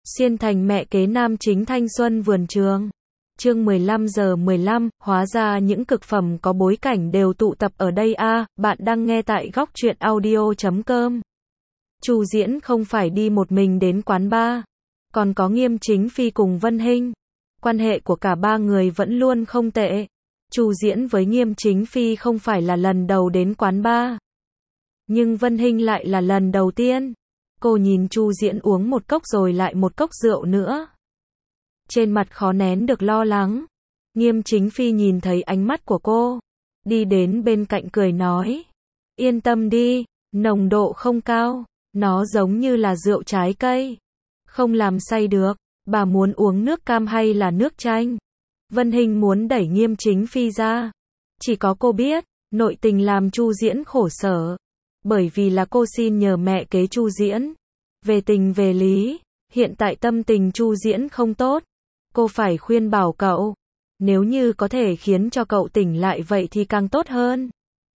Xuyên thành mẹ kế nam chính thanh xuân vườn trường. Chương 15:15, hóa ra những cực phẩm có bối cảnh đều tụ tập ở đây a. Bạn đang nghe tại góc truyện audio.com. Chu Diễn không phải đi một mình đến quán bar, còn có Nghiêm Chính Phi cùng Vân Hinh. Quan hệ của cả ba người vẫn luôn không tệ. Chu Diễn với Nghiêm Chính Phi không phải là lần đầu đến quán bar, nhưng Vân Hinh lại là lần đầu tiên. Cô nhìn Chu Diễn uống một cốc rồi lại một cốc rượu nữa, trên mặt khó nén được lo lắng. Nghiêm Chính Phi nhìn thấy ánh mắt của cô, đi đến bên cạnh cười nói: "Yên tâm đi, nồng độ không cao, nó giống như là rượu trái cây, không làm say được. Bà muốn uống nước cam hay là nước chanh?" Vân Hinh muốn đẩy Nghiêm Chính Phi ra. Chỉ có cô biết, nội tình làm Chu Diễn khổ sở. Bởi vì là cô xin nhờ mẹ kế Chu Diễn. Về tình về lý, hiện tại tâm tình Chu Diễn không tốt. Cô phải khuyên bảo cậu, nếu như có thể khiến cho cậu tỉnh lại vậy thì càng tốt hơn.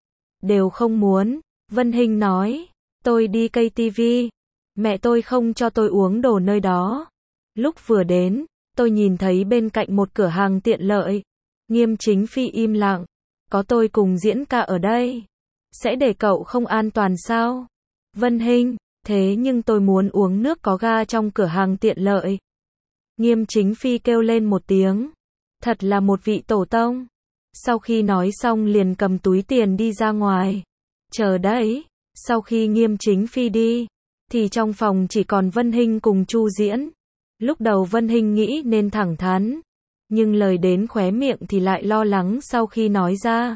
Đều không muốn, Vân Hinh nói, tôi đi KTV, mẹ tôi không cho tôi uống đồ nơi đó. Lúc vừa đến, tôi nhìn thấy bên cạnh một cửa hàng tiện lợi. Nghiêm Chính Phi im lặng, có tôi cùng Diễn ca ở đây, sẽ để cậu không an toàn sao? Vân Hinh, thế nhưng tôi muốn uống nước có ga trong cửa hàng tiện lợi. Nghiêm Chính Phi kêu lên một tiếng, thật là một vị tổ tông. Sau khi nói xong liền cầm túi tiền đi ra ngoài. Chờ đấy, sau khi Nghiêm Chính Phi đi, thì trong phòng chỉ còn Vân Hinh cùng Chu Diễn. Lúc đầu Vân Hinh nghĩ nên thẳng thắn, nhưng lời đến khóe miệng thì lại lo lắng sau khi nói ra.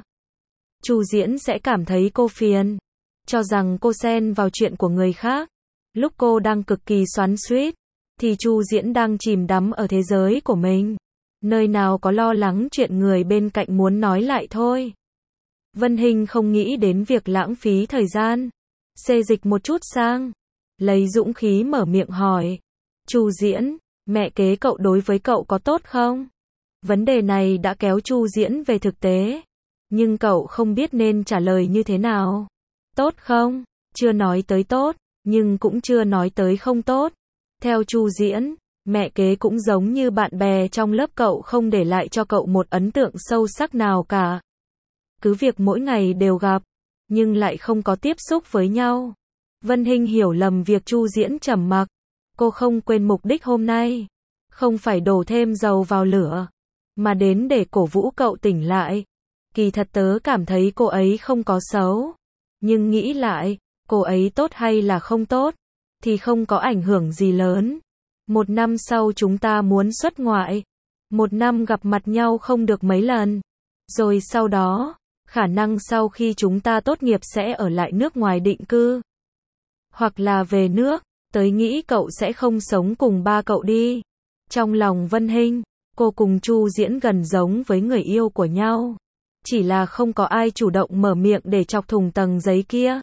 Chu Diễn sẽ cảm thấy cô phiền, cho rằng cô xen vào chuyện của người khác. Lúc cô đang cực kỳ xoắn xuýt, thì Chu Diễn đang chìm đắm ở thế giới của mình. Nơi nào có lo lắng chuyện người bên cạnh muốn nói lại thôi. Vân Hinh không nghĩ đến việc lãng phí thời gian. Xê dịch một chút sang, lấy dũng khí mở miệng hỏi. Chu Diễn, mẹ kế cậu đối với cậu có tốt không? Vấn đề này đã kéo Chu Diễn về thực tế. Nhưng cậu không biết nên trả lời như thế nào. Tốt không? Chưa nói tới tốt, nhưng cũng chưa nói tới không tốt. Theo Chu Diễn, mẹ kế cũng giống như bạn bè trong lớp cậu, không để lại cho cậu một ấn tượng sâu sắc nào cả. Cứ việc mỗi ngày đều gặp, nhưng lại không có tiếp xúc với nhau. Vân Hinh hiểu lầm việc Chu Diễn trầm mặc. Cô không quên mục đích hôm nay, không phải đổ thêm dầu vào lửa, mà đến để cổ vũ cậu tỉnh lại. Kỳ thật tớ cảm thấy cô ấy không có xấu, nhưng nghĩ lại, cô ấy tốt hay là không tốt, thì không có ảnh hưởng gì lớn. 1 năm sau chúng ta muốn xuất ngoại, 1 năm gặp mặt nhau không được mấy lần. Rồi sau đó, khả năng sau khi chúng ta tốt nghiệp sẽ ở lại nước ngoài định cư. Hoặc là về nước, tớ nghĩ cậu sẽ không sống cùng ba cậu đi. Trong lòng Vân Hinh, cô cùng Chu Diễn gần giống với người yêu của nhau. Chỉ là không có ai chủ động mở miệng để chọc thủng tầng giấy kia.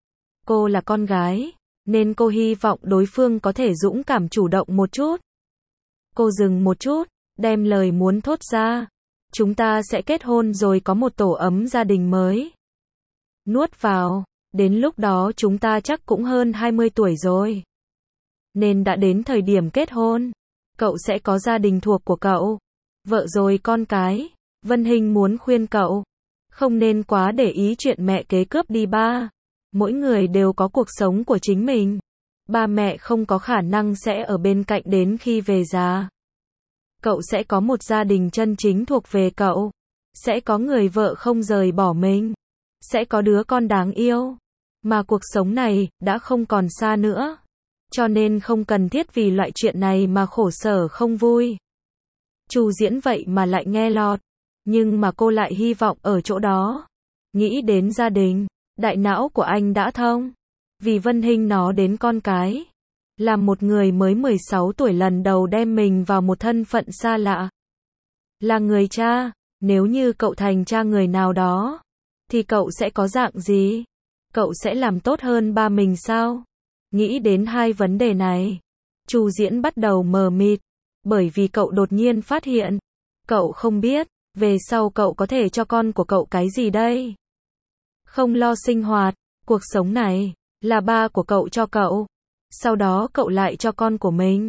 Cô là con gái, nên cô hy vọng đối phương có thể dũng cảm chủ động một chút. Cô dừng một chút, đem lời muốn thốt ra. Chúng ta sẽ kết hôn rồi có một tổ ấm gia đình mới. Nuốt vào, đến lúc đó chúng ta chắc cũng hơn 20 tuổi rồi. Nên đã đến thời điểm kết hôn. Cậu sẽ có gia đình thuộc của cậu, vợ rồi con cái. Vân Hinh muốn khuyên cậu, không nên quá để ý chuyện mẹ kế cướp đi ba. Mỗi người đều có cuộc sống của chính mình. Ba mẹ không có khả năng sẽ ở bên cạnh đến khi về già. Cậu sẽ có một gia đình chân chính thuộc về cậu. Sẽ có người vợ không rời bỏ mình. Sẽ có đứa con đáng yêu. Mà cuộc sống này đã không còn xa nữa. Cho nên không cần thiết vì loại chuyện này mà khổ sở không vui. Chu Diễn vậy mà lại nghe lọt. Nhưng mà cô lại hy vọng ở chỗ đó. Nghĩ đến gia đình, đại não của anh đã thông. Vì Vân Hinh nó đến con cái. Là một người mới 16 tuổi lần đầu đem mình vào một thân phận xa lạ. Là người cha, nếu như cậu thành cha người nào đó, thì cậu sẽ có dạng gì? Cậu sẽ làm tốt hơn ba mình sao? Nghĩ đến hai vấn đề này, Chu Diễn bắt đầu mờ mịt. Bởi vì cậu đột nhiên phát hiện, cậu không biết, về sau cậu có thể cho con của cậu cái gì đây? Không lo sinh hoạt, cuộc sống này, là ba của cậu cho cậu. Sau đó cậu lại cho con của mình.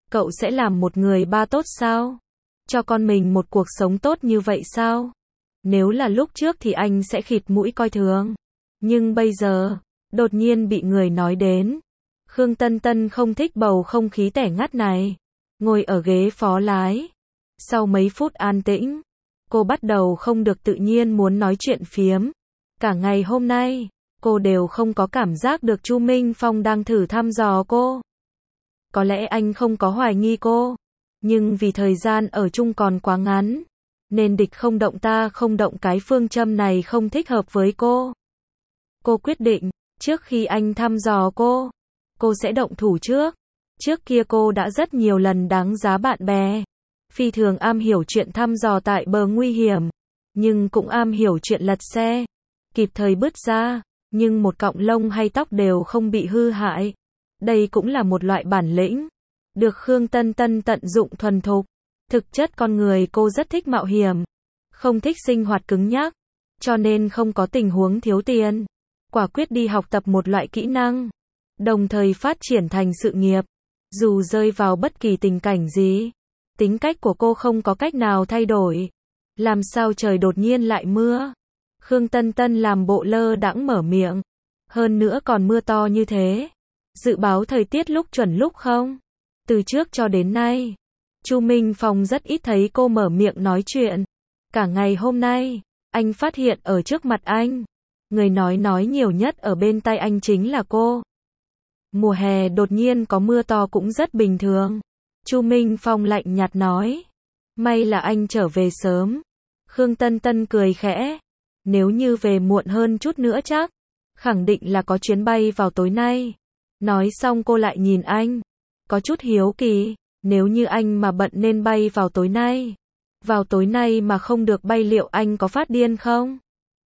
Cậu sẽ làm một người ba tốt sao? Cho con mình một cuộc sống tốt như vậy sao? Nếu là lúc trước thì anh sẽ khịt mũi coi thường. Nhưng bây giờ, đột nhiên bị người nói đến. Khương Tân Tân không thích bầu không khí tẻ ngắt này. Ngồi ở ghế phó lái. Sau mấy phút an tĩnh, cô bắt đầu không được tự nhiên muốn nói chuyện phiếm. Cả ngày hôm nay, cô đều không có cảm giác được Chu Minh Phong đang thử thăm dò cô. Có lẽ anh không có hoài nghi cô, nhưng vì thời gian ở chung còn quá ngắn, nên địch không động ta không động cái phương châm này không thích hợp với cô. Cô quyết định, trước khi anh thăm dò cô sẽ động thủ trước. Trước kia cô đã rất nhiều lần đáng giá bạn bè. Phi thường am hiểu chuyện thăm dò tại bờ nguy hiểm, nhưng cũng am hiểu chuyện lật xe, kịp thời bứt ra, nhưng một cọng lông hay tóc đều không bị hư hại. Đây cũng là một loại bản lĩnh, được Khương Tân Tân tận dụng thuần thục. Thực chất con người cô rất thích mạo hiểm, không thích sinh hoạt cứng nhắc, cho nên không có tình huống thiếu tiền, quả quyết đi học tập một loại kỹ năng, đồng thời phát triển thành sự nghiệp. Dù rơi vào bất kỳ tình cảnh gì, tính cách của cô không có cách nào thay đổi. Làm sao trời đột nhiên lại mưa? Khương Tân Tân làm bộ lơ đãng mở miệng. Hơn nữa còn mưa to như thế. Dự báo thời tiết lúc chuẩn lúc không? Từ trước cho đến nay, Chu Minh Phong rất ít thấy cô mở miệng nói chuyện. Cả ngày hôm nay, anh phát hiện ở trước mặt anh, người nói nhiều nhất ở bên tai anh chính là cô. Mùa hè đột nhiên có mưa to cũng rất bình thường. Chu Minh Phong lạnh nhạt nói. May là anh trở về sớm. Khương Tân Tân cười khẽ. Nếu như về muộn hơn chút nữa chắc, khẳng định là có chuyến bay vào tối nay. Nói xong cô lại nhìn anh. Có chút hiếu kỳ, nếu như anh mà bận nên bay vào tối nay. Vào tối nay mà không được bay liệu anh có phát điên không?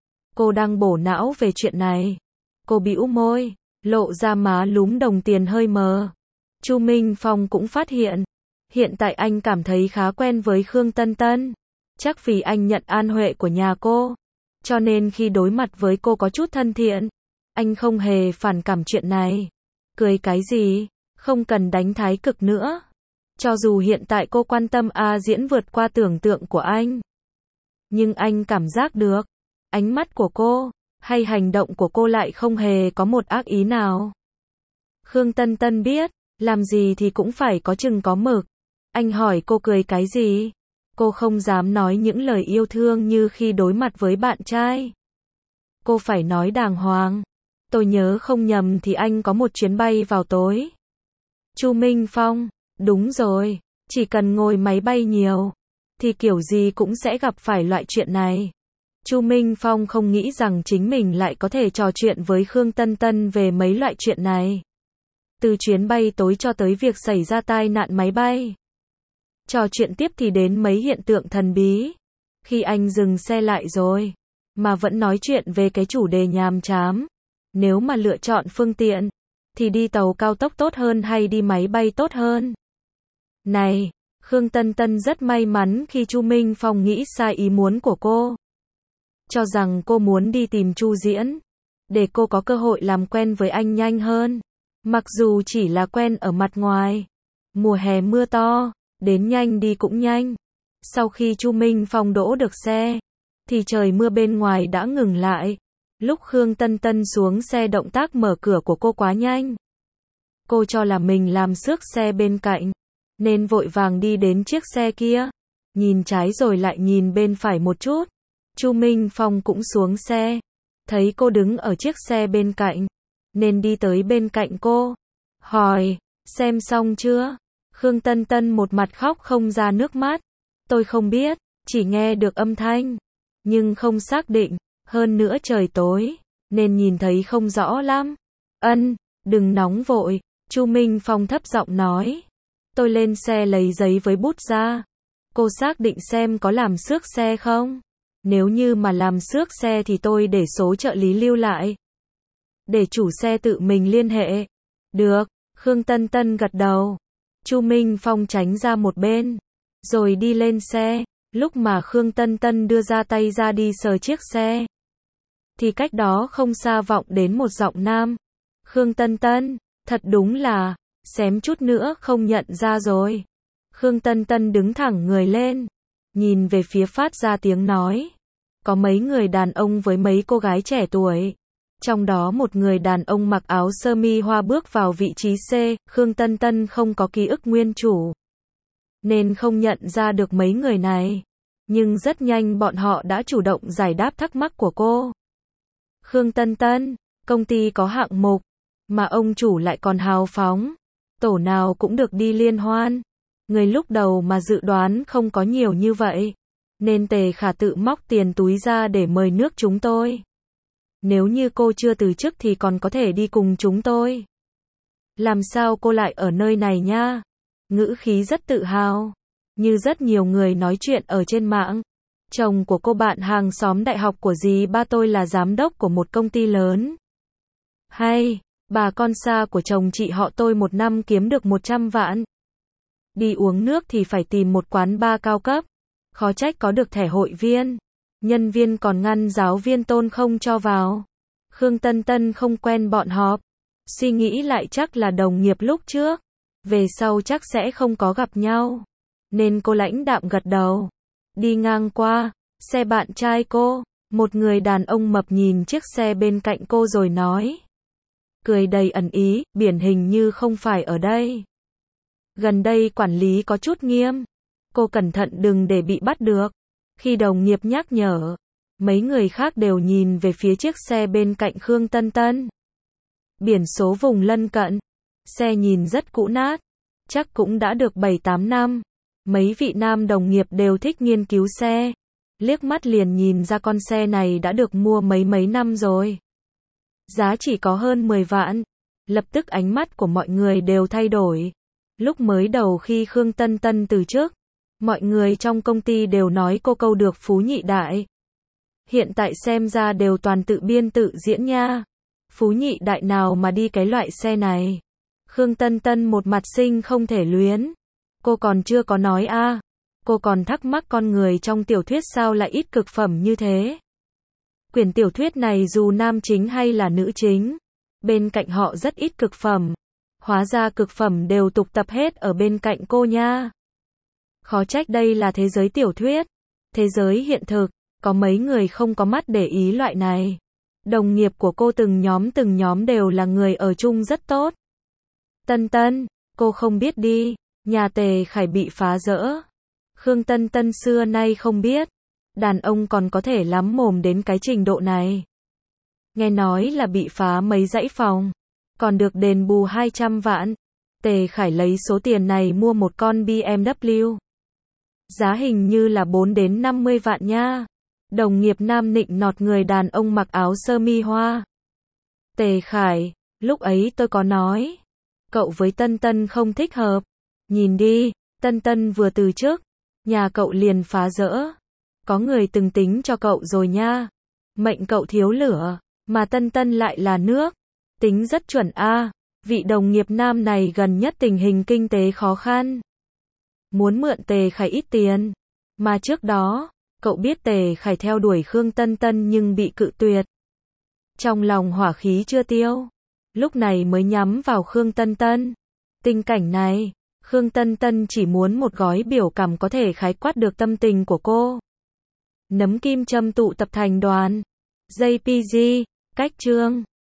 Cô đang bổ não về chuyện này. Cô bĩu môi, lộ ra má lúm đồng tiền hơi mờ. Chu Minh Phong cũng phát hiện. Hiện tại anh cảm thấy khá quen với Khương Tân Tân. Chắc vì anh nhận an huệ của nhà cô. Cho nên khi đối mặt với cô có chút thân thiện. Anh không hề phản cảm chuyện này. Cười cái gì? Không cần đánh thái cực nữa. Cho dù hiện tại cô quan tâm diễn vượt qua tưởng tượng của anh. Nhưng anh cảm giác được. Ánh mắt của cô, hay hành động của cô lại không hề có một ác ý nào. Khương Tân Tân biết, làm gì thì cũng phải có chừng có mực. Anh hỏi cô cười cái gì? Cô không dám nói những lời yêu thương như khi đối mặt với bạn trai. Cô phải nói đàng hoàng. Tôi nhớ không nhầm thì anh có một chuyến bay vào tối. Chu Minh Phong, đúng rồi, chỉ cần ngồi máy bay nhiều, thì kiểu gì cũng sẽ gặp phải loại chuyện này. Chu Minh Phong không nghĩ rằng chính mình lại có thể trò chuyện với Khương Tân Tân về mấy loại chuyện này. Từ chuyến bay tối cho tới việc xảy ra tai nạn máy bay. Trò chuyện tiếp thì đến mấy hiện tượng thần bí. Khi anh dừng xe lại rồi, mà vẫn nói chuyện về cái chủ đề nhàm chán. Nếu mà lựa chọn phương tiện, thì đi tàu cao tốc tốt hơn hay đi máy bay tốt hơn? Này, Khương Tân Tân rất may mắn khi Chu Minh Phong nghĩ sai ý muốn của cô. Cho rằng cô muốn đi tìm Chu Diễn, để cô có cơ hội làm quen với anh nhanh hơn. Mặc dù chỉ là quen ở mặt ngoài. Mùa hè mưa to, đến nhanh đi cũng nhanh. Sau khi Chu Minh Phong đỗ được xe, thì trời mưa bên ngoài đã ngừng lại. Lúc Khương Tân Tân xuống xe động tác mở cửa của cô quá nhanh. Cô cho là mình làm xước xe bên cạnh, nên vội vàng đi đến chiếc xe kia. Nhìn trái rồi lại nhìn bên phải một chút. Chu Minh Phong cũng xuống xe. Thấy cô đứng ở chiếc xe bên cạnh, nên đi tới bên cạnh cô. Hỏi, xem xong chưa? Khương Tân Tân một mặt khóc không ra nước mắt. Tôi không biết, chỉ nghe được âm thanh, nhưng không xác định. Hơn nữa trời tối, nên nhìn thấy không rõ lắm. Đừng nóng vội, Chu Minh Phong thấp giọng nói. Tôi lên xe lấy giấy với bút ra. Cô xác định xem có làm xước xe không? Nếu như mà làm xước xe thì tôi để số trợ lý lưu lại. Để chủ xe tự mình liên hệ. Được, Khương Tân Tân gật đầu. Chu Minh Phong tránh ra một bên, rồi đi lên xe. Lúc mà Khương Tân Tân đưa ra tay ra đi sờ chiếc xe, thì cách đó không xa vọng đến một giọng nam. Khương Tân Tân, thật đúng là, xém chút nữa không nhận ra rồi. Khương Tân Tân đứng thẳng người lên, nhìn về phía phát ra tiếng nói. Có mấy người đàn ông với mấy cô gái trẻ tuổi. Trong đó một người đàn ông mặc áo sơ mi hoa bước vào vị trí C, Khương Tân Tân không có ký ức nguyên chủ, nên không nhận ra được mấy người này. Nhưng rất nhanh bọn họ đã chủ động giải đáp thắc mắc của cô. Khương Tân Tân, công ty có hạng mục, mà ông chủ lại còn hào phóng. Tổ nào cũng được đi liên hoan. Người lúc đầu mà dự đoán không có nhiều như vậy. Nên Tề Khả tự móc tiền túi ra để mời nước chúng tôi. Nếu như cô chưa từ chức thì còn có thể đi cùng chúng tôi. Làm sao cô lại ở nơi này nha? Ngữ khí rất tự hào. Như rất nhiều người nói chuyện ở trên mạng. Chồng của cô bạn hàng xóm đại học của dì ba tôi là giám đốc của một công ty lớn. Hay, bà con xa của chồng chị họ tôi một năm kiếm được 100 vạn. Đi uống nước thì phải tìm một quán bar cao cấp. Khó trách có được thẻ hội viên. Nhân viên còn ngăn giáo viên Tôn không cho vào. Khương Tân Tân không quen bọn họ. Suy nghĩ lại chắc là đồng nghiệp lúc trước. Về sau chắc sẽ không có gặp nhau. Nên cô lãnh đạm gật đầu. Đi ngang qua, xe bạn trai cô. Một người đàn ông mập nhìn chiếc xe bên cạnh cô rồi nói. Cười đầy ẩn ý, biển hình như không phải ở đây. Gần đây quản lý có chút nghiêm. Cô cẩn thận đừng để bị bắt được. Khi đồng nghiệp nhắc nhở, mấy người khác đều nhìn về phía chiếc xe bên cạnh Khương Tân Tân. Biển số vùng lân cận. Xe nhìn rất cũ nát. Chắc cũng đã được 7-8 năm. Mấy vị nam đồng nghiệp đều thích nghiên cứu xe. Liếc mắt liền nhìn ra con xe này đã được mua mấy năm rồi. Giá chỉ có hơn 10 vạn. Lập tức ánh mắt của mọi người đều thay đổi. Lúc mới đầu khi Khương Tân Tân từ chức, mọi người trong công ty đều nói cô câu được phú nhị đại. Hiện tại xem ra đều toàn tự biên tự diễn nha. Phú nhị đại nào mà đi cái loại xe này. Khương Tân Tân một mặt sinh không thể luyến. Cô còn chưa có nói a. Cô còn thắc mắc con người trong tiểu thuyết sao lại ít cực phẩm như thế. Quyển tiểu thuyết này dù nam chính hay là nữ chính, bên cạnh họ rất ít cực phẩm. Hóa ra cực phẩm đều tụ tập hết ở bên cạnh cô nha. Khó trách đây là thế giới tiểu thuyết. Thế giới hiện thực, có mấy người không có mắt để ý loại này. Đồng nghiệp của cô từng nhóm đều là người ở chung rất tốt. Tân Tân, cô không biết đi, nhà Tề Khải bị phá rỡ. Khương Tân Tân xưa nay không biết, đàn ông còn có thể lắm mồm đến cái trình độ này. Nghe nói là bị phá mấy dãy phòng, còn được đền bù 200 vạn. Tề Khải lấy số tiền này mua một con BMW. Giá hình như là 4 đến 50 vạn nha. Đồng nghiệp nam nịnh nọt người đàn ông mặc áo sơ mi hoa. Tề Khải, lúc ấy tôi có nói, cậu với Tân Tân không thích hợp. Nhìn đi, Tân Tân vừa từ chức, nhà cậu liền phá rỡ. Có người từng tính cho cậu rồi nha. Mệnh cậu thiếu lửa, mà Tân Tân lại là nước. Tính rất chuẩn a. Vị đồng nghiệp nam này gần nhất tình hình kinh tế khó khăn. Muốn mượn Tề Khải ít tiền. Mà trước đó, cậu biết Tề Khải theo đuổi Khương Tân Tân nhưng bị cự tuyệt. Trong lòng hỏa khí chưa tiêu. Lúc này mới nhắm vào Khương Tân Tân. Tình cảnh này, Khương Tân Tân chỉ muốn một gói biểu cảm có thể khái quát được tâm tình của cô. Nấm kim châm tụ tập thành đoàn. JPG, cách chương.